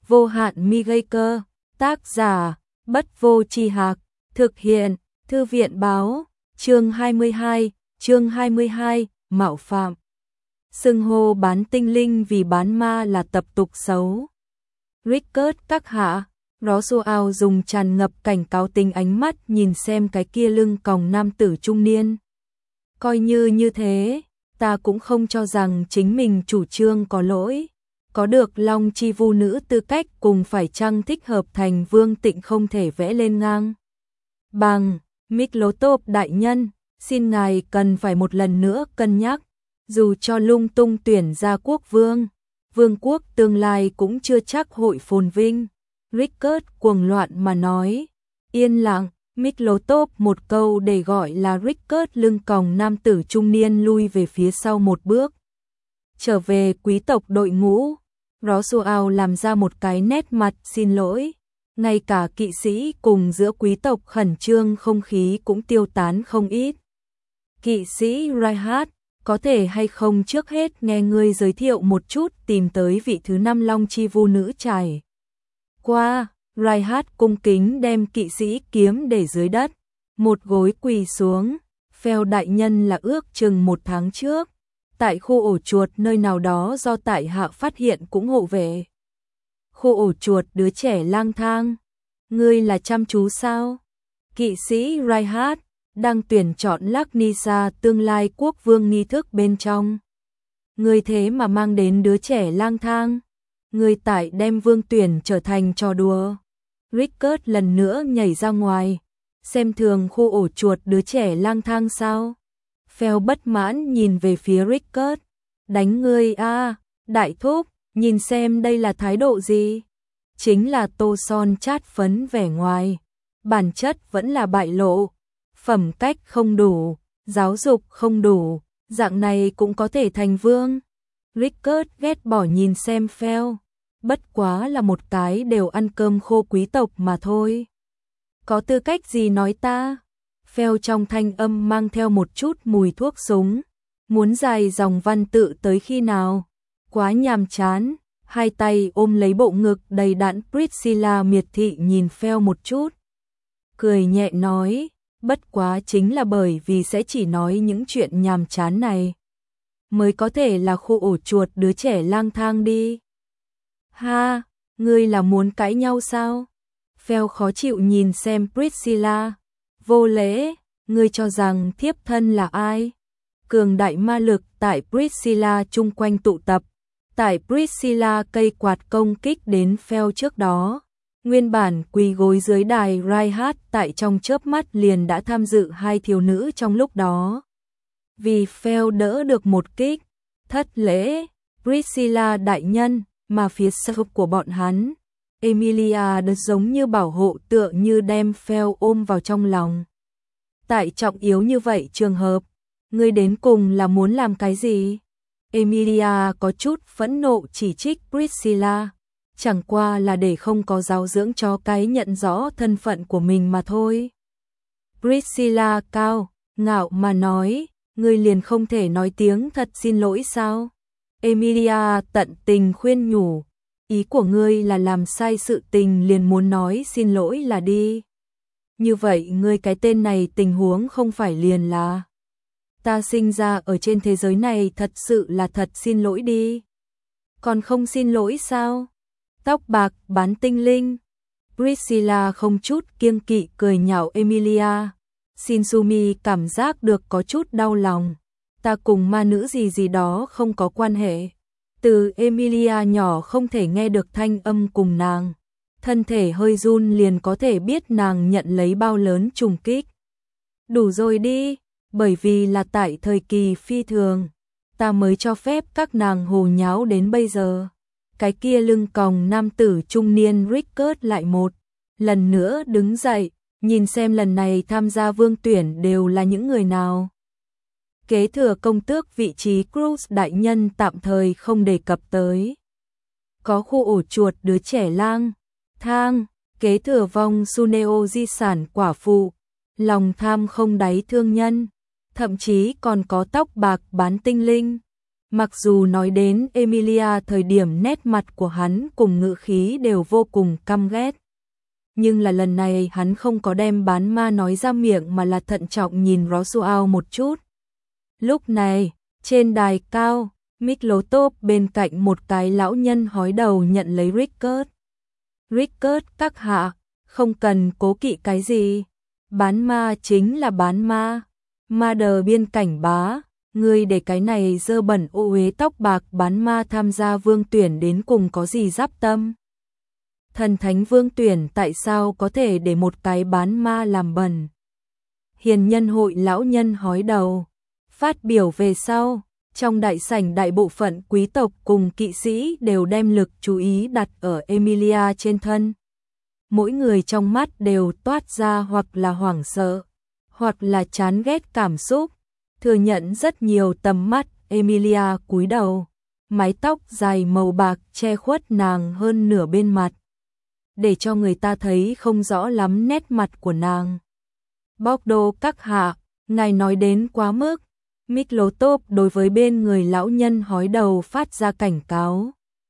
vô hạn mi gây cơ, tác giả, Bất Vô Tri Hạc, thực hiện, Thư viện Báo, chương 22, mạo phạm. Xưng hô bán tinh linh vì bán ma là tập tục xấu. Rickert các hạ, Roswell dùng tràn ngập cảnh cáo tính ánh mắt nhìn xem cái kia lưng còng nam tử trung niên. Coi như thế, ta cũng không cho rằng chính mình chủ trương có lỗi. Có được Long Chi Vu nữ tư cách cùng phải chăng thích hợp thành Vương Tịnh không thể vẽ lên ngang. Bằng, Miklotop đại nhân, xin ngài cần phải một lần nữa cân nhắc, dù cho lung tung tuyển ra quốc vương, vương quốc tương lai cũng chưa chắc hội phồn vinh. Rickert cuồng loạn mà nói, yên lặng, Miklotop một câu để gọi là Rickert lưng còng nam tử trung niên lui về phía sau một bước. Trở về quý tộc đội ngũ, Roswell làm ra một cái nét mặt xin lỗi. Ngay cả kỵ sĩ cùng giữa quý tộc khẩn trương không khí cũng tiêu tán không ít. Kỵ sĩ Reinhardt, có thể hay không trước hết nghe ngươi giới thiệu một chút tìm tới vị thứ 5 Long Chi Vu nữ trải qua. Reinhardt cung kính đem kỵ sĩ kiếm để dưới đất, một gối quỳ xuống. Phèo đại nhân là ước chừng 1 tháng trước, tại khu ổ chuột nơi nào đó do tại hạ phát hiện cũng hộ vệ. Khu ổ chuột đứa trẻ lang thang, ngươi là chăm chú sao? Kỵ sĩ Reinhardt đang tuyển chọn Laknisa tương lai quốc vương nghi thức bên trong. Ngươi thế mà mang đến đứa trẻ lang thang, ngươi tại đem vương tuyển trở thành trò đùa. Rickert lần nữa nhảy ra ngoài, xem thường khu ổ chuột đứa trẻ lang thang sao? Phèo bất mãn nhìn về phía Rickert, đánh ngươi a, đại thúc, nhìn xem đây là thái độ gì? Chính là tô son chát phấn vẻ ngoài, bản chất vẫn là bại lộ, phẩm cách không đủ, giáo dục không đủ, dạng này cũng có thể thành vương. Rickert ghét bỏ nhìn xem Phèo, bất quá là một cái đều ăn cơm khô quý tộc mà thôi. Có tư cách gì nói ta? Phèo trong thanh âm mang theo một chút mùi thuốc súng, muốn dài dòng văn tự tới khi nào? Quá nhàm chán. Hai tay ôm lấy bộ ngực đầy đặn Priscilla miệt thị nhìn Phèo một chút. Cười nhẹ nói, bất quá chính là bởi vì sẽ chỉ nói những chuyện nhàm chán này, mới có thể là khu ổ chuột đứa trẻ lang thang đi. Ha, ngươi là muốn cãi nhau sao? Phèo khó chịu nhìn xem Priscilla. Vô lễ, ngươi cho rằng thiếp thân là ai? Cường đại ma lực tại Priscilla chung quanh tụ tập. Tại Priscilla cây quạt công kích đến Phèo trước đó, nguyên bản quỳ gối dưới đài Reinhardt tại trong chớp mắt liền đã tham dự 2 thiếu nữ trong lúc đó. Vì Phèo đỡ được một kích, thất lễ, Priscilla đại nhân, mà phía sau của bọn hắn, Emilia đã giống như bảo hộ tựa như đem Phèo ôm vào trong lòng. Tại trọng yếu như vậy trường hợp, ngươi đến cùng là muốn làm cái gì? Emilia có chút phẫn nộ chỉ trích Priscilla, chẳng qua là để không có giáo dưỡng cho cái nhận rõ thân phận của mình mà thôi. Priscilla cao, ngạo mà nói, ngươi liền không thể nói tiếng thật xin lỗi sao? Emilia tận tình khuyên nhủ, ý của ngươi là làm sai sự tình liền muốn nói xin lỗi là đi. Như vậy ngươi cái tên này tình huống không phải liền là ta sinh ra ở trên thế giới này thật sự là thật xin lỗi đi. Còn không xin lỗi sao? Tóc bạc bán tinh linh. Priscilla không chút kiêng kỵ cười nhạo Emilia. Shinsumi cảm giác được có chút đau lòng. Ta cùng ma nữ gì đó không có quan hệ. Từ Emilia nhỏ không thể nghe được thanh âm cùng nàng. Thân thể hơi run liền có thể biết nàng nhận lấy bao lớn trùng kích. Đủ rồi đi. Bởi vì là tại thời kỳ phi thường, ta mới cho phép các nàng hồ nháo đến bây giờ. Cái kia lưng còng nam tử trung niên Rickert lại một lần nữa đứng dậy, nhìn xem lần này tham gia vương tuyển đều là những người nào. Kế thừa công tước vị trí Cruz đại nhân tạm thời không đề cập tới. Có khu ổ chuột đứa trẻ lang thang, kế thừa vong Suneo di sản quả phụ, lòng tham không đáy thương nhân. Thậm chí còn có tóc bạc bán tinh linh. Mặc dù nói đến Emilia thời điểm nét mặt của hắn cùng ngữ khí đều vô cùng căm ghét. Nhưng là lần này hắn không có đem bán ma nói ra miệng mà là thận trọng nhìn Roswell một chút. Lúc này, trên đài cao, Miklotov bên cạnh một cái lão nhân hói đầu nhận lấy Rickert. Rickert các hạ, không cần cố kỵ cái gì. Bán ma chính là bán ma. Mother biên cảnh bá, ngươi để cái này dơ bẩn ô uế tóc bạc bán ma tham gia vương tuyển đến cùng có gì giáp tâm. Thần thánh vương tuyển tại sao có thể để một cái bán ma làm bẩn. Hiền nhân hội lão nhân hói đầu. Phát biểu về sau, trong đại sảnh đại bộ phận quý tộc cùng kỵ sĩ đều đem lực chú ý đặt ở Emilia trên thân. Mỗi người trong mắt đều toát ra hoặc là hoảng sợ, hoặc là chán ghét cảm xúc. Thừa nhận rất nhiều tầm mắt, Emilia cúi đầu, mái tóc dài màu bạc che khuất nàng hơn nửa bên mặt, để cho người ta thấy không rõ lắm nét mặt của nàng. Bordeaux các hạ, ngài nói đến quá mức. Miklotov đối với bên người lão nhân hói đầu phát ra cảnh cáo.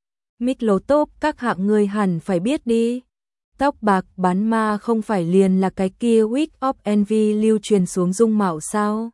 Miklotov các hạ ngươi hẳn phải biết đi. Tóc bạc bán ma không phải liền là cái kia Wig of Envy lưu truyền xuống dung mạo sao?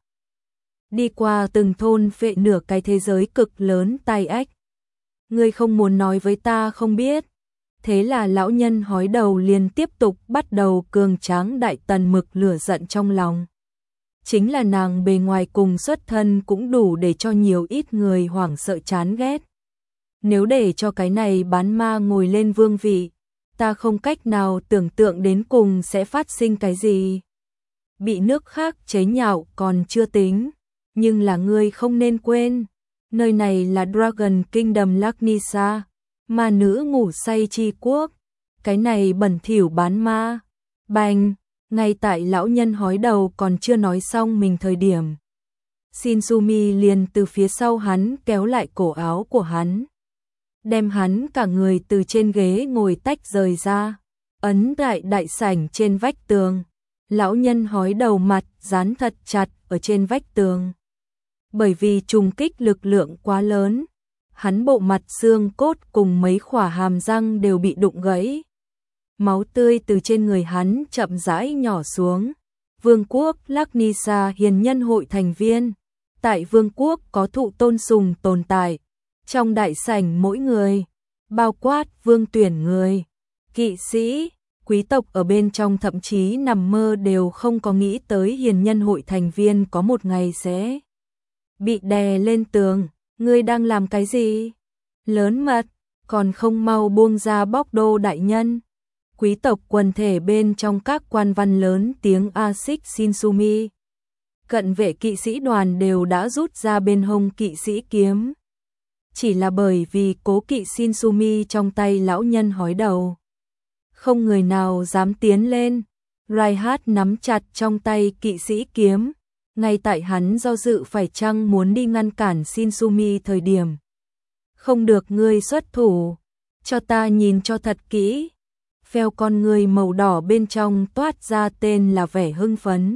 Đi qua từng thôn phệ nửa cái thế giới cực lớn tai ách. Ngươi không muốn nói với ta không biết. Thế là lão nhân hói đầu liền tiếp tục bắt đầu cường tráng đại tần mực lửa giận trong lòng. Chính là nàng bề ngoài cùng xuất thân cũng đủ để cho nhiều ít người hoảng sợ chán ghét. Nếu để cho cái này bán ma ngồi lên vương vị, ta không cách nào tưởng tượng đến cùng sẽ phát sinh cái gì. Bị nước khác chế nhạo còn chưa tính, nhưng là ngươi không nên quên, nơi này là Dragon Kingdom Laknisa, ma nữ ngủ say chi quốc, cái này bẩn thỉu bán ma. Bành, ngay tại lão nhân hói đầu còn chưa nói xong mình thời điểm, Shinsumi liền từ phía sau hắn kéo lại cổ áo của hắn, đem hắn cả người từ trên ghế ngồi tách rời ra, ấn tại đại sảnh trên vách tường. Lão nhân hói đầu mặt dán thật chặt ở trên vách tường. Bởi vì trùng kích lực lượng quá lớn, hắn bộ mặt xương cốt cùng mấy khỏa hàm răng đều bị đụng gãy. Máu tươi từ trên người hắn chậm rãi nhỏ xuống. Vương quốc Laknisa hiền nhân hội thành viên. Tại vương quốc có thụ tôn sùng tồn tại. Trong đại sảnh mỗi người, bao quát vương tuyển người, kỵ sĩ, quý tộc ở bên trong thậm chí nằm mơ đều không có nghĩ tới hiền nhân hội thành viên có một ngày sẽ bị đè lên tường. Ngươi đang làm cái gì? Lớn mật, còn không mau buông ra Bordeaux đại nhân. Quý tộc quần thể bên trong các quan văn lớn tiếng axit Shinsumi. Cận vệ kỵ sĩ đoàn đều đã rút ra bên hông kỵ sĩ kiếm. Chỉ là bởi vì cố kỵ Shinsumi trong tay lão nhân hói đầu. Không người nào dám tiến lên. Reinhardt nắm chặt trong tay kỵ sĩ kiếm. Ngay tại hắn do dự phải chăng muốn đi ngăn cản Shinsumi thời điểm. Không được ngươi xuất thủ. Cho ta nhìn cho thật kỹ. Phèo con người màu đỏ bên trong toát ra tên là vẻ hưng phấn.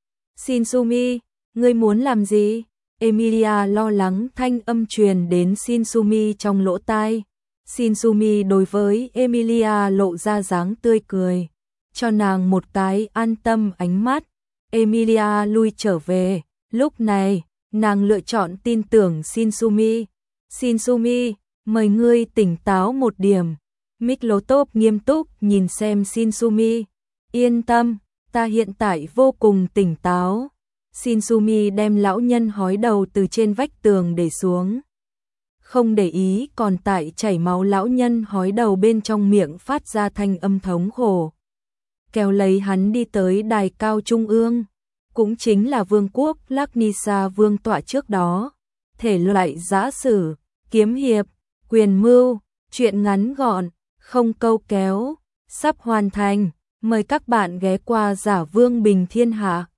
Shinsumi, ngươi muốn làm gì? Emilia lo lắng thanh âm truyền đến Shinsumi trong lỗ tai. Shinsumi đối với Emilia lộ ra dáng tươi cười, cho nàng một cái an tâm ánh mắt. Emilia lui trở về, lúc này, nàng lựa chọn tin tưởng Shinsumi. Shinsumi, mời ngươi tỉnh táo một điểm. Miklotov nghiêm túc nhìn xem Shinsumi. Yên tâm, ta hiện tại vô cùng tỉnh táo. Shinsumi đem lão nhân hói đầu từ trên vách tường để xuống. Không để ý còn tại chảy máu lão nhân hói đầu bên trong miệng phát ra thanh âm thống khổ. Kéo lấy hắn đi tới đài cao trung ương. Cũng chính là vương quốc Laknisa vương tọa trước đó. Thể loại giã sử, kiếm hiệp, quyền mưu, truyện ngắn gọn, không câu kéo, sắp hoàn thành. Mời các bạn ghé qua Giả Vương Bình Thiên Hạ.